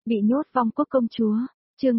Bị nhốt vong quốc công chúa, chương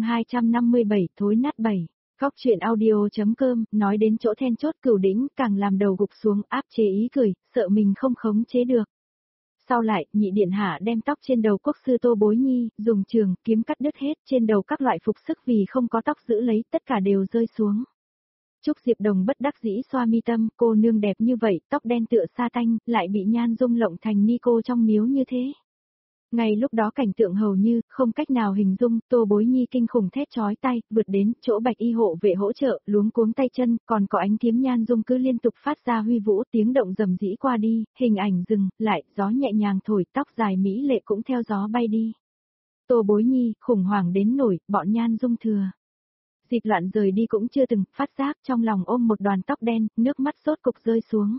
257 thối nát 7. Góc truyện audio.com, nói đến chỗ then chốt Cửu Đỉnh càng làm đầu gục xuống áp chế ý cười, sợ mình không khống chế được. Sau lại, nhị điện hạ đem tóc trên đầu quốc sư Tô Bối Nhi, dùng trường, kiếm cắt đứt hết trên đầu các loại phục sức vì không có tóc giữ lấy, tất cả đều rơi xuống. Trúc Diệp Đồng bất đắc dĩ xoa mi tâm, cô nương đẹp như vậy, tóc đen tựa sa tanh, lại bị Nhan Dung lộng thành ni cô trong miếu như thế. Ngay lúc đó cảnh tượng hầu như, không cách nào hình dung, Tô Bối Nhi kinh khủng thét chói tay, vượt đến, chỗ bạch y hộ vệ hỗ trợ, luống cuống tay chân, còn có ánh kiếm Nhan Dung cứ liên tục phát ra huy vũ, tiếng động rầm rĩ qua đi, hình ảnh dừng, lại, gió nhẹ nhàng thổi, tóc dài mỹ lệ cũng theo gió bay đi. Tô Bối Nhi, khủng hoảng đến nổi, bọn Nhan Dung thừa. Dịp loạn rời đi cũng chưa từng, phát giác trong lòng ôm một đoàn tóc đen, nước mắt sốt cục rơi xuống.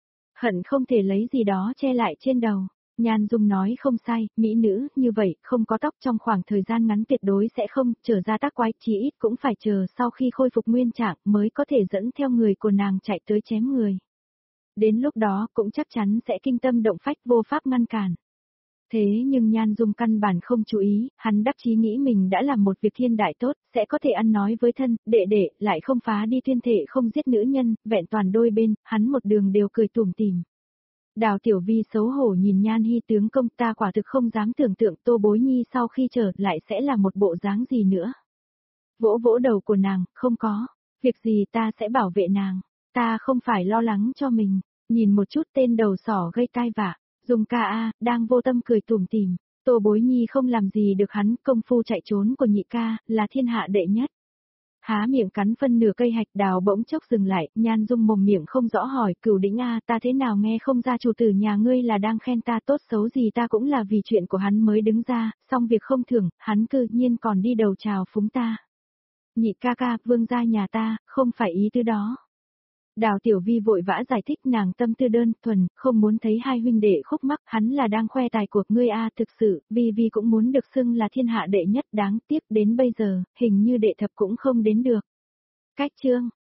Hận không thể lấy gì đó che lại trên đầu. Nhan Dung nói không sai, mỹ nữ, như vậy, không có tóc trong khoảng thời gian ngắn tuyệt đối sẽ không, trở ra tác quái, chí ít cũng phải chờ sau khi khôi phục nguyên trạng mới có thể dẫn theo người của nàng chạy tới chém người. Đến lúc đó cũng chắc chắn sẽ kinh tâm động phách vô pháp ngăn cản. Thế nhưng Nhan Dung căn bản không chú ý, hắn đắc chí nghĩ mình đã làm một việc thiên đại tốt, sẽ có thể ăn nói với thân, đệ, lại không phá đi tuyên thệ không giết nữ nhân, vẹn toàn đôi bên, hắn một đường đều cười tủm tỉm. Đào Tiểu Vi xấu hổ nhìn Nhan Hy tướng công, ta quả thực không dám tưởng tượng Tô Bối Nhi sau khi trở lại sẽ là một bộ dáng gì nữa. Vỗ vỗ đầu của nàng, không có, việc gì ta sẽ bảo vệ nàng, ta không phải lo lắng cho mình, nhìn một chút tên đầu sỏ gây tai vạ, Dung ca a, đang vô tâm cười tủm tỉm, Tô Bối Nhi không làm gì được hắn, công phu chạy trốn của nhị ca, là thiên hạ đệ nhất. Há miệng cắn phân nửa cây hạch đào bỗng chốc dừng lại, Nhan Dung mồm miệng không rõ hỏi, Cửu Đỉnh a, ta thế nào nghe không ra chủ tử nhà ngươi là đang khen ta, tốt xấu gì ta cũng là vì chuyện của hắn mới đứng ra, xong việc không thưởng, hắn cư nhiên còn đi đầu chào phúng ta. Nhị ca ca, vương gia nhà ta, không phải ý tư đó. Đào Tiểu Vi vội vã giải thích, nàng tâm tư đơn thuần, không muốn thấy hai huynh đệ khúc mắc, hắn là đang khoe tài của ngươi a, thực sự, Vi cũng muốn được xưng là thiên hạ đệ nhất, đáng tiếc đến bây giờ, hình như đệ thập cũng không đến được. Cách chương,